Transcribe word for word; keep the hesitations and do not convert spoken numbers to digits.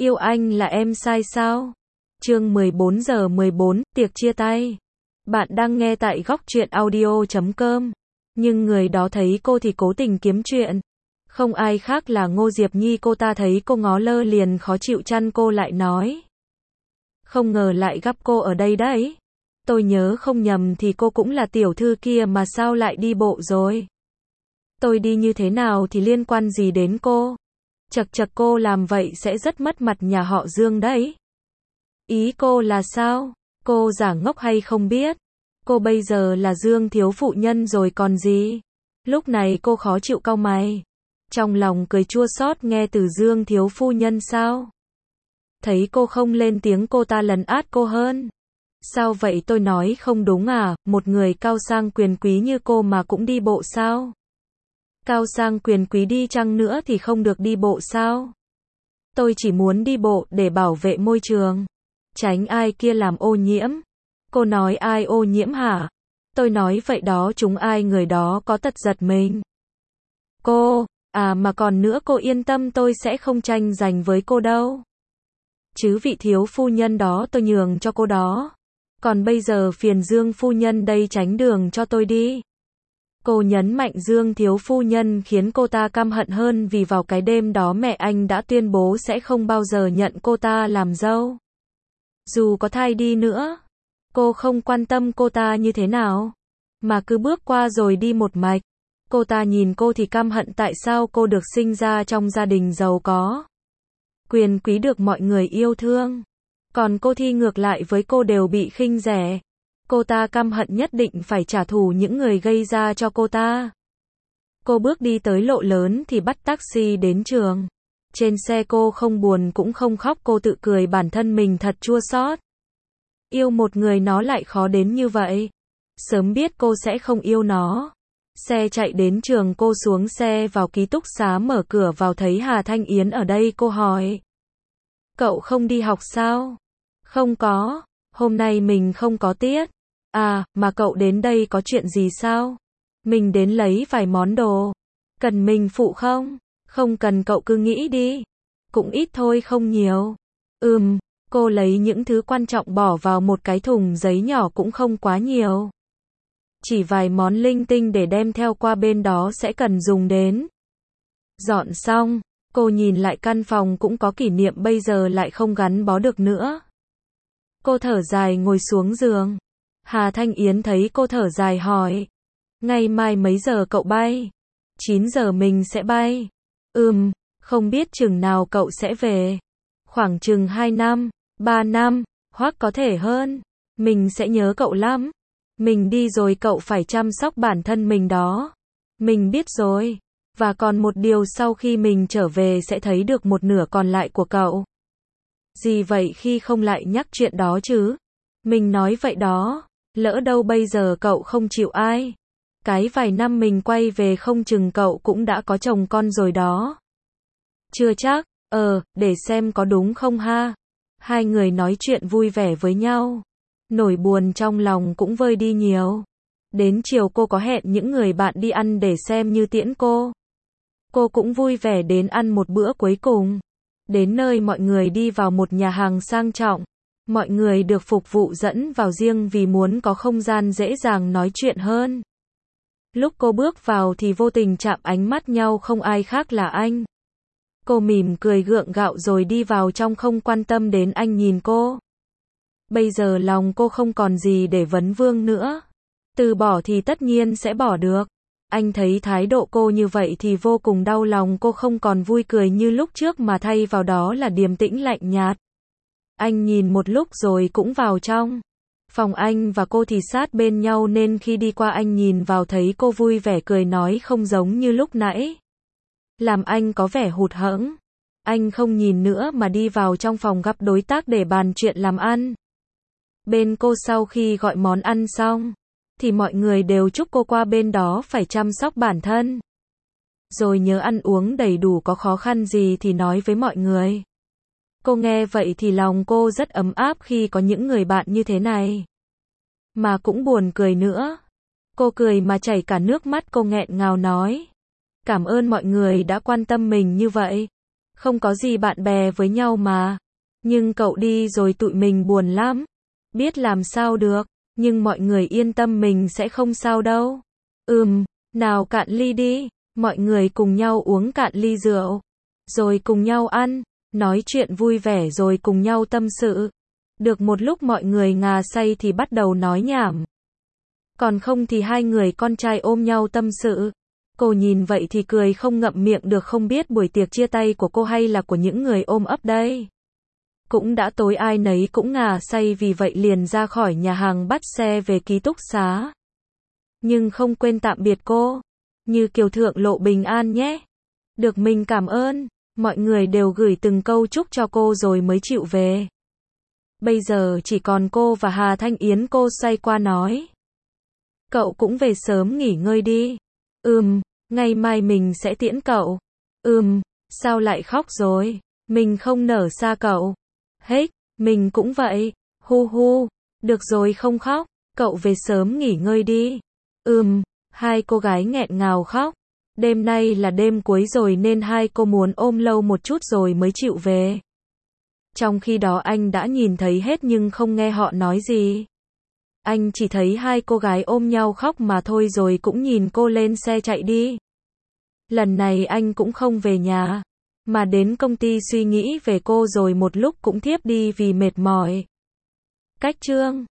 Yêu anh là em sai sao? Chương mười bốn giờ mười bốn, tiệc chia tay. Bạn đang nghe tại góc truyện audio chấm com. Nhưng người đó thấy cô thì cố tình kiếm chuyện. Không ai khác là Ngô Diệp Nhi, cô ta thấy cô ngó lơ liền khó chịu chăn cô lại nói. Không ngờ lại gặp cô ở đây đấy. Tôi nhớ không nhầm thì cô cũng là tiểu thư kia mà sao lại đi bộ rồi? Tôi đi như thế nào thì liên quan gì đến cô? Chật chật, cô làm vậy sẽ rất mất mặt nhà họ Dương đấy. Ý cô là sao? Cô giả ngốc hay không biết? Cô bây giờ là Dương thiếu phụ nhân rồi còn gì? Lúc này cô khó chịu cau mày. Trong lòng cười chua xót nghe từ Dương thiếu phu nhân sao? Thấy cô không lên tiếng cô ta lấn át cô hơn. Sao vậy, tôi nói không đúng à, một người cao sang quyền quý như cô mà cũng đi bộ sao? Cao sang quyền quý đi chăng nữa thì không được đi bộ sao? Tôi chỉ muốn đi bộ để bảo vệ môi trường, tránh ai kia làm ô nhiễm. Cô nói ai ô nhiễm hả? Tôi nói vậy đó, chúng ai người đó có tật giật mình. Cô, à mà còn nữa, cô yên tâm, tôi sẽ không tranh giành với cô đâu. Chứ vị thiếu phu nhân đó tôi nhường cho cô đó. Còn bây giờ phiền Dương phu nhân đây tránh đường cho tôi đi. Cô nhấn mạnh Dương thiếu phu nhân khiến cô ta căm hận hơn, vì vào cái đêm đó mẹ anh đã tuyên bố sẽ không bao giờ nhận cô ta làm dâu. Dù có thai đi nữa, cô không quan tâm cô ta như thế nào, mà cứ bước qua rồi đi một mạch. Cô ta nhìn cô thì căm hận tại sao cô được sinh ra trong gia đình giàu có, quyền quý được mọi người yêu thương. Còn cô thì ngược lại với cô đều bị khinh rẻ. Cô ta căm hận nhất định phải trả thù những người gây ra cho cô ta. Cô bước đi tới lộ lớn thì bắt taxi đến trường. Trên xe cô không buồn cũng không khóc, cô tự cười bản thân mình thật chua xót. Yêu một người nó lại khó đến như vậy. Sớm biết cô sẽ không yêu nó. Xe chạy đến trường, cô xuống xe vào ký túc xá, mở cửa vào thấy Hà Thanh Yến ở đây, cô hỏi. Cậu không đi học sao? Không có, hôm nay mình không có tiết. À, mà cậu đến đây có chuyện gì sao? Mình đến lấy vài món đồ. Cần mình phụ không? Không cần, cậu cứ nghĩ đi. Cũng ít thôi, không nhiều. Ừm, cô lấy những thứ quan trọng bỏ vào một cái thùng giấy nhỏ, cũng không quá nhiều. Chỉ vài món linh tinh để đem theo qua bên đó sẽ cần dùng đến. Dọn xong, cô nhìn lại căn phòng cũng có kỷ niệm, bây giờ lại không gắn bó được nữa. Cô thở dài ngồi xuống giường. Hà Thanh Yến thấy cô thở dài hỏi. Ngày mai mấy giờ cậu bay? chín giờ mình sẽ bay. Ừm, không biết chừng nào cậu sẽ về. Khoảng chừng hai năm, ba năm, hoặc có thể hơn. Mình sẽ nhớ cậu lắm. Mình đi rồi cậu phải chăm sóc bản thân mình đó. Mình biết rồi. Và còn một điều, sau khi mình trở về sẽ thấy được một nửa còn lại của cậu. Gì vậy, khi không lại nhắc chuyện đó chứ? Mình nói vậy đó. Lỡ đâu bây giờ cậu không chịu ai. Cái vài năm mình quay về không chừng cậu cũng đã có chồng con rồi đó. Chưa chắc, ờ, để xem có đúng không ha. Hai người nói chuyện vui vẻ với nhau. Nỗi buồn trong lòng cũng vơi đi nhiều. Đến chiều cô có hẹn những người bạn đi ăn để xem như tiễn cô. Cô cũng vui vẻ đến ăn một bữa cuối cùng. Đến nơi mọi người đi vào một nhà hàng sang trọng. Mọi người được phục vụ dẫn vào riêng vì muốn có không gian dễ dàng nói chuyện hơn. Lúc cô bước vào thì vô tình chạm ánh mắt nhau, không ai khác là anh. Cô mỉm cười gượng gạo rồi đi vào trong, không quan tâm đến anh nhìn cô. Bây giờ lòng cô không còn gì để vấn vương nữa. Từ bỏ thì tất nhiên sẽ bỏ được. Anh thấy thái độ cô như vậy thì vô cùng đau lòng, cô không còn vui cười như lúc trước mà thay vào đó là điềm tĩnh lạnh nhạt. Anh nhìn một lúc rồi cũng vào trong. Phòng anh và cô thì sát bên nhau nên khi đi qua anh nhìn vào thấy cô vui vẻ cười nói, không giống như lúc nãy. Làm anh có vẻ hụt hẫng. Anh không nhìn nữa mà đi vào trong phòng gặp đối tác để bàn chuyện làm ăn. Bên cô sau khi gọi món ăn xong, thì mọi người đều chúc cô qua bên đó phải chăm sóc bản thân. Rồi nhớ ăn uống đầy đủ, có khó khăn gì thì nói với mọi người. Cô nghe vậy thì lòng cô rất ấm áp khi có những người bạn như thế này. Mà cũng buồn cười nữa. Cô cười mà chảy cả nước mắt, cô nghẹn ngào nói. Cảm ơn mọi người đã quan tâm mình như vậy. Không có gì bạn bè với nhau mà. Nhưng cậu đi rồi tụi mình buồn lắm. Biết làm sao được, nhưng mọi người yên tâm mình sẽ không sao đâu. Ừm, nào cạn ly đi, mọi người cùng nhau uống cạn ly rượu. Rồi cùng nhau ăn, nói chuyện vui vẻ rồi cùng nhau tâm sự. Được một lúc mọi người ngà say thì bắt đầu nói nhảm. Còn không thì hai người con trai ôm nhau tâm sự. Cô nhìn vậy thì cười không ngậm miệng được, không biết buổi tiệc chia tay của cô hay là của những người ôm ấp đây. Cũng đã tối ai nấy cũng ngà say, vì vậy liền ra khỏi nhà hàng bắt xe về ký túc xá. Nhưng không quên tạm biệt cô. Như Kiều thượng lộ bình an nhé. Được, mình cảm ơn. Mọi người đều gửi từng câu chúc cho cô rồi mới chịu về. Bây giờ chỉ còn cô và Hà Thanh Yến. Cô xoay qua nói. Cậu cũng về sớm nghỉ ngơi đi. Ừm, ngày mai mình sẽ tiễn cậu. Ừm, sao lại khóc rồi? Mình không nở xa cậu. Hết, mình cũng vậy. Hu hu, được rồi không khóc, cậu về sớm nghỉ ngơi đi. Ừm, hai cô gái nghẹn ngào khóc. Đêm nay là đêm cuối rồi nên hai cô muốn ôm lâu một chút rồi mới chịu về. Trong khi đó anh đã nhìn thấy hết nhưng không nghe họ nói gì. Anh chỉ thấy hai cô gái ôm nhau khóc mà thôi, rồi cũng nhìn cô lên xe chạy đi. Lần này anh cũng không về nhà, mà đến công ty suy nghĩ về cô rồi một lúc cũng thiếp đi vì mệt mỏi. Cách chương